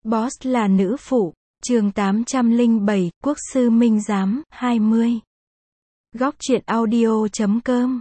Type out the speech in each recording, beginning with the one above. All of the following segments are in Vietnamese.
Boss là nữ phụ, chương 807, Quốc sư Minh Giám, 20. Góc truyện audio.com.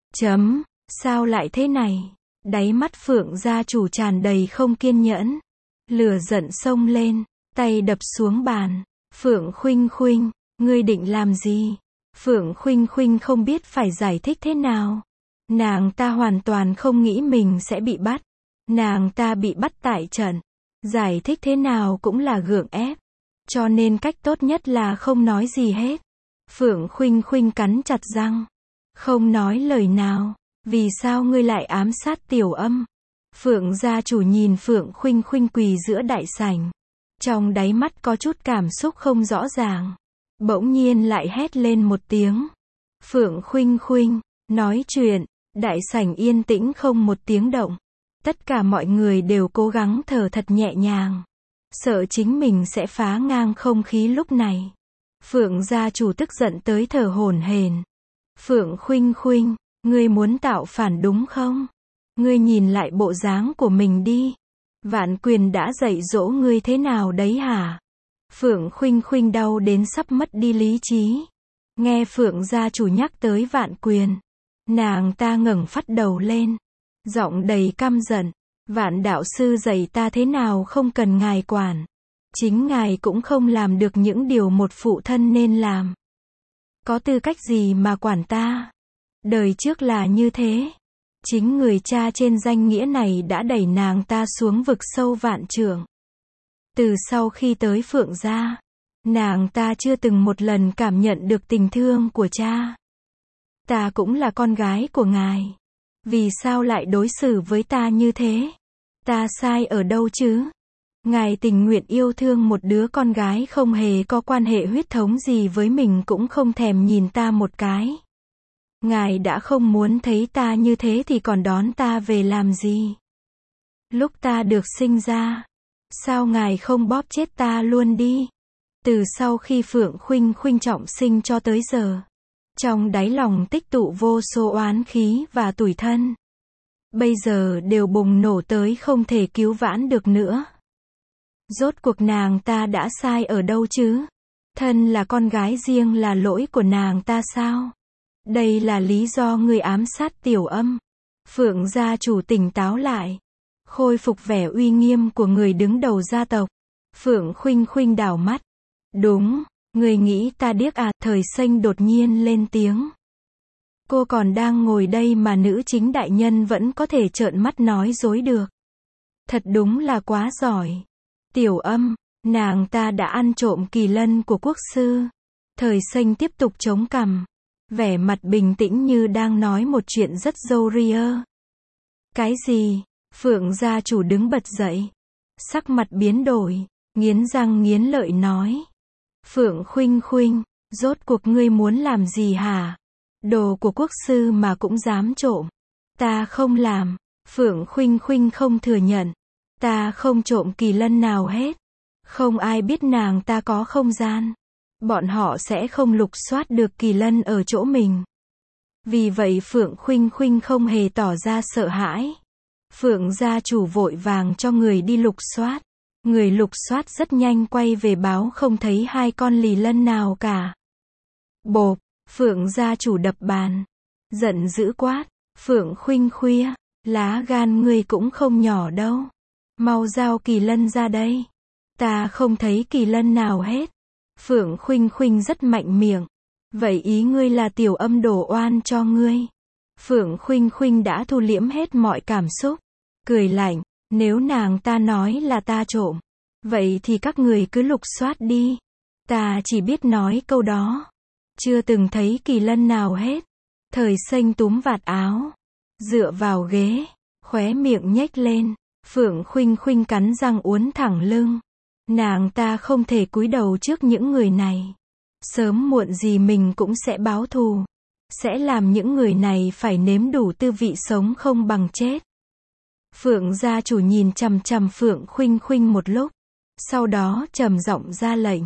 Sao lại thế này? Đáy mắt Phượng gia chủ tràn đầy không kiên nhẫn. Lửa giận xông lên, tay đập xuống bàn. Phượng Khuynh Khuynh, ngươi định làm gì? Phượng Khuynh Khuynh không biết phải giải thích thế nào. Nàng ta hoàn toàn không nghĩ mình sẽ bị bắt. Nàng ta bị bắt tại trận. Giải thích thế nào cũng là gượng ép. Cho nên cách tốt nhất là không nói gì hết. Phượng Khuynh Khuynh cắn chặt răng. Không nói lời nào. Vì sao ngươi lại ám sát Tiểu Âm? Phượng gia chủ nhìn Phượng Khuynh Khuynh quỳ giữa đại sảnh. Trong đáy mắt có chút cảm xúc không rõ ràng. Bỗng nhiên lại hét lên một tiếng. Phượng Khuynh Khuynh, nói chuyện. Đại sảnh yên tĩnh không một tiếng động. Tất cả mọi người đều cố gắng thở thật nhẹ nhàng. Sợ chính mình sẽ phá ngang không khí lúc này. Phượng gia chủ tức giận tới thở hổn hển. Phượng Khuynh Khuynh, ngươi muốn tạo phản đúng không? Ngươi nhìn lại bộ dáng của mình đi. Vạn Quyền đã dạy dỗ ngươi thế nào đấy hả? Phượng Khuynh Khuynh đau đến sắp mất đi lý trí. Nghe Phượng gia chủ nhắc tới Vạn Quyền. Nàng ta ngẩng phát đầu lên. Giọng đầy căm giận. Vạn đạo sư dạy ta thế nào không cần ngài quản. Chính ngài cũng không làm được những điều một phụ thân nên làm. Có tư cách gì mà quản ta? Đời trước là như thế. Chính người cha trên danh nghĩa này đã đẩy nàng ta xuống vực sâu vạn trượng. Từ sau khi tới Phượng gia, nàng ta chưa từng một lần cảm nhận được tình thương của cha. Ta cũng là con gái của ngài. Vì sao lại đối xử với ta như thế? Ta sai ở đâu chứ? Ngài tình nguyện yêu thương một đứa con gái không hề có quan hệ huyết thống gì với mình cũng không thèm nhìn ta một cái. Ngài đã không muốn thấy ta như thế thì còn đón ta về làm gì? Lúc ta được sinh ra, sao ngài không bóp chết ta luôn đi? Từ sau khi Phượng Khuynh Khuynh trọng sinh cho tới giờ, trong đáy lòng tích tụ vô số oán khí và tủi thân. Bây giờ đều bùng nổ tới không thể cứu vãn được nữa. Rốt cuộc nàng ta đã sai ở đâu chứ? Thân là con gái riêng là lỗi của nàng ta sao? Đây là lý do ngươi ám sát Tiểu Âm. Phượng gia chủ tỉnh táo lại. Khôi phục vẻ uy nghiêm của người đứng đầu gia tộc. Phượng Khuynh Khuynh đảo mắt. Đúng, ngươi nghĩ ta điếc à? Thời Xanh đột nhiên lên tiếng. Cô còn đang ngồi đây mà nữ chính đại nhân vẫn có thể trợn mắt nói dối được. Thật đúng là quá giỏi. Tiểu Âm, nàng ta đã ăn trộm kỳ lân của quốc sư. Thời Xanh tiếp tục chống cằm. Vẻ mặt bình tĩnh như đang nói một chuyện rất râu ria. Cái gì? Phượng gia chủ đứng bật dậy. Sắc mặt biến đổi, nghiến răng nghiến lợi nói. Phượng Khuynh Khuynh, rốt cuộc ngươi muốn làm gì hả? Đồ của quốc sư mà cũng dám trộm. Ta không làm. Phượng Khuynh Khuynh không thừa nhận. Ta không trộm kỳ lân nào hết. Không ai biết nàng ta có không gian. Bọn họ sẽ không lục soát được kỳ lân ở chỗ mình. Vì vậy Phượng Khuynh Khuynh không hề tỏ ra sợ hãi. Phượng gia chủ vội vàng cho người đi lục soát. Người lục soát rất nhanh quay về báo không thấy hai con lì lân nào cả. Bộp, Phượng gia chủ đập bàn. Giận dữ quát. Phượng Khuynh Khuynh, lá gan ngươi cũng không nhỏ đâu. Mau giao kỳ lân ra đây. Ta không thấy kỳ lân nào hết. Phượng Khuynh Khuynh rất mạnh miệng. Vậy ý ngươi là Tiểu Âm đổ oan cho ngươi? Phượng Khuynh Khuynh đã thu liễm hết mọi cảm xúc. Cười lạnh, nếu nàng ta nói là ta trộm, vậy thì các người cứ lục soát đi. Ta chỉ biết nói câu đó. Chưa từng thấy kỳ lân nào hết. Thời Xanh túm vạt áo. Dựa vào ghế. Khóe miệng nhếch lên. Phượng Khuynh Khuynh cắn răng uốn thẳng lưng. Nàng ta không thể cúi đầu trước những người này. Sớm muộn gì mình cũng sẽ báo thù. Sẽ làm những người này phải nếm đủ tư vị sống không bằng chết. Phượng gia chủ nhìn chằm chằm Phượng Khuynh Khuynh một lúc. Sau đó trầm giọng ra lệnh.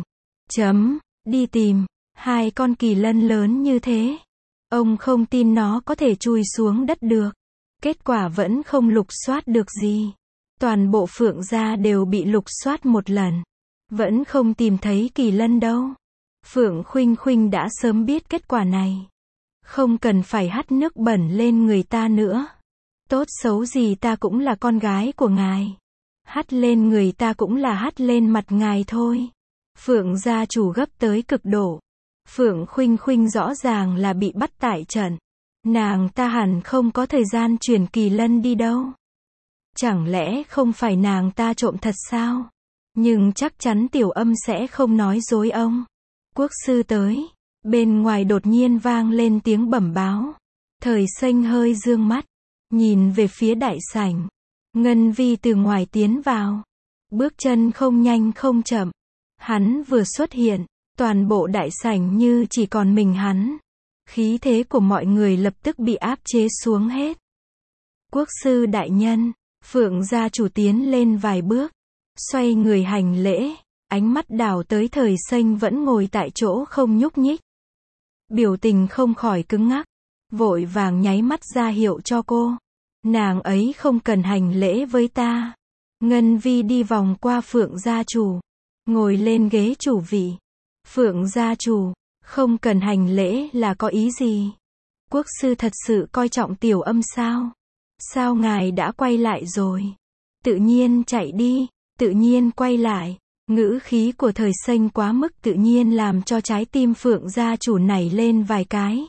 Đi tìm. Hai con kỳ lân lớn như thế. Ông không tin nó có thể chui xuống đất được. Kết quả vẫn không lục soát được gì. Toàn bộ Phượng gia đều bị lục soát một lần. Vẫn không tìm thấy Kỳ Lân đâu. Phượng Khuynh Khuynh đã sớm biết kết quả này. Không cần phải hắt nước bẩn lên người ta nữa. Tốt xấu gì ta cũng là con gái của ngài. Hắt lên người ta cũng là hắt lên mặt ngài thôi. Phượng gia chủ gấp tới cực độ. Phượng Khuynh Khuynh rõ ràng là bị bắt tại trận. Nàng ta hẳn không có thời gian chuyển Kỳ Lân đi đâu. Chẳng lẽ không phải nàng ta trộm thật sao? Nhưng chắc chắn Tiểu Âm sẽ không nói dối ông. Quốc sư tới. Bên ngoài đột nhiên vang lên tiếng bẩm báo. Thời Xanh hơi dương mắt. Nhìn về phía đại sảnh. Ngân Vi từ ngoài tiến vào. Bước chân không nhanh không chậm. Hắn vừa xuất hiện. Toàn bộ đại sảnh như chỉ còn mình hắn. Khí thế của mọi người lập tức bị áp chế xuống hết. Quốc sư đại nhân. Phượng gia chủ tiến lên vài bước. Xoay người hành lễ. Ánh mắt đảo tới Thời Xanh vẫn ngồi tại chỗ không nhúc nhích. Biểu tình không khỏi cứng ngắc. Vội vàng nháy mắt ra hiệu cho cô. Nàng ấy không cần hành lễ với ta. Ngân Vi đi vòng qua Phượng gia chủ. Ngồi lên ghế chủ vị. Phượng gia chủ, không cần hành lễ là có ý gì? Quốc sư thật sự coi trọng Tiểu Âm sao? Sao ngài đã quay lại rồi? Tự nhiên chạy đi, tự nhiên quay lại. Ngữ khí của Thời Xanh quá mức tự nhiên làm cho trái tim Phượng gia chủ nảy lên vài cái.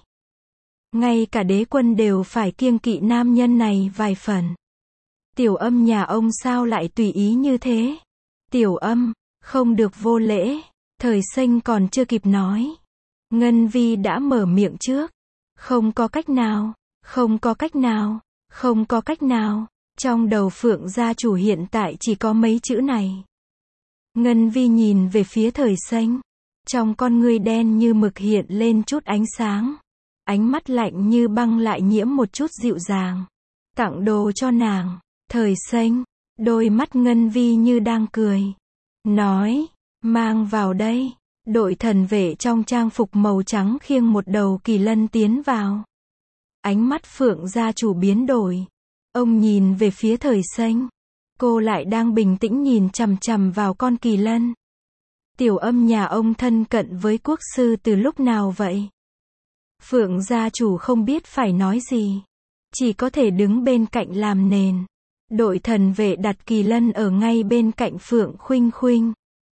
Ngay cả đế quân đều phải kiêng kỵ nam nhân này vài phần. Tiểu Âm nhà ông sao lại tùy ý như thế? Tiểu Âm, không được vô lễ. Thời Xanh còn chưa kịp nói. Ngân Vi đã mở miệng trước. Không có cách nào, không có cách nào, không có cách nào. Trong đầu Phượng gia chủ hiện tại chỉ có mấy chữ này. Ngân Vi nhìn về phía Thời Xanh. Trong con ngươi đen như mực hiện lên chút ánh sáng. Ánh mắt lạnh như băng lại nhiễm một chút dịu dàng. Tặng đồ cho nàng. Thời Xanh, đôi mắt Ngân Vi như đang cười. Nói, mang vào đây. Đội thần vệ trong trang phục màu trắng khiêng một đầu kỳ lân tiến vào. Ánh mắt Phượng gia chủ biến đổi. Ông nhìn về phía Thời Xanh. Cô lại đang bình tĩnh nhìn chằm chằm vào con kỳ lân. Tiểu Âm nhà ông thân cận với quốc sư từ lúc nào vậy? Phượng gia chủ không biết phải nói gì. Chỉ có thể đứng bên cạnh làm nền. Đội thần vệ đặt kỳ lân ở ngay bên cạnh Phượng Khuynh Khuynh.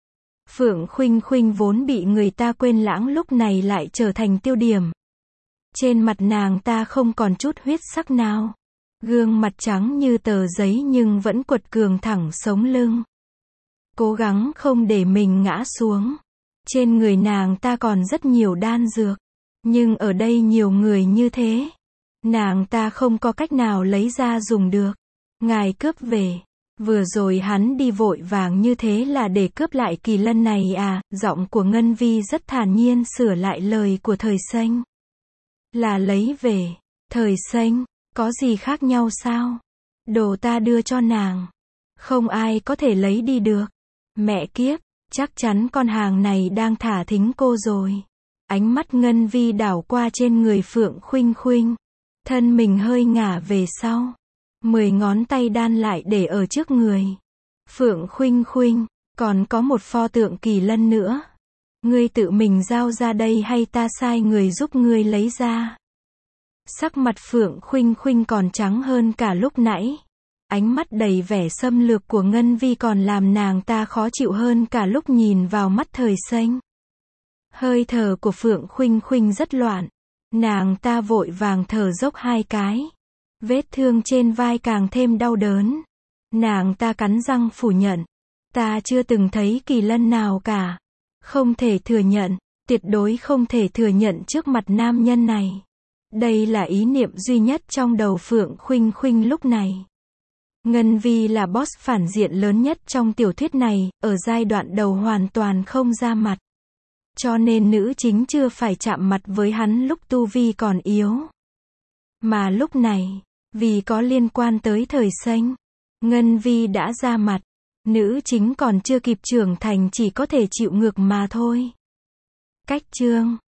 Phượng Khuynh Khuynh vốn bị người ta quên lãng lúc này lại trở thành tiêu điểm. Trên mặt nàng ta không còn chút huyết sắc nào. Gương mặt trắng như tờ giấy nhưng vẫn quật cường thẳng sống lưng. Cố gắng không để mình ngã xuống. Trên người nàng ta còn rất nhiều đan dược. Nhưng ở đây nhiều người như thế. Nàng ta không có cách nào lấy ra dùng được. Ngài cướp về. Vừa rồi hắn đi vội vàng như thế là để cướp lại kỳ lân này à? Giọng của Ngân Vi rất thản nhiên sửa lại lời của Thời Xanh. Là lấy về. Thời Xanh, có gì khác nhau sao? Đồ ta đưa cho nàng. Không ai có thể lấy đi được. Mẹ kiếp, chắc chắn con hàng này đang thả thính cô rồi. Ánh mắt Ngân Vi đảo qua trên người Phượng Khuynh Khuynh. Thân mình hơi ngả về sau. 10 ngón tay đan lại để ở trước người. Phượng Khuynh Khuynh, còn có một pho tượng kỳ lân nữa. Ngươi tự mình giao ra đây hay ta sai người giúp ngươi lấy ra? Sắc mặt Phượng Khuynh Khuynh còn trắng hơn cả lúc nãy. Ánh mắt đầy vẻ xâm lược của Ngân Vi còn làm nàng ta khó chịu hơn cả lúc nhìn vào mắt Thời Xanh. Hơi thở của Phượng Khuynh Khuynh rất loạn. Nàng ta vội vàng thở dốc 2 cái. Vết thương trên vai càng thêm đau đớn. Nàng ta cắn răng phủ nhận. Ta chưa từng thấy kỳ lân nào cả. Không thể thừa nhận. Tuyệt đối không thể thừa nhận trước mặt nam nhân này. Đây là ý niệm duy nhất trong đầu Phượng Khuynh Khuynh lúc này. Ngân Vi là boss phản diện lớn nhất trong tiểu thuyết này, ở giai đoạn đầu hoàn toàn không ra mặt. Cho nên nữ chính chưa phải chạm mặt với hắn lúc tu vi còn yếu. Mà lúc này, vì có liên quan tới Thời Xanh, Ngân Vi đã ra mặt. Nữ chính còn chưa kịp trưởng thành chỉ có thể chịu ngược mà thôi. Cách chương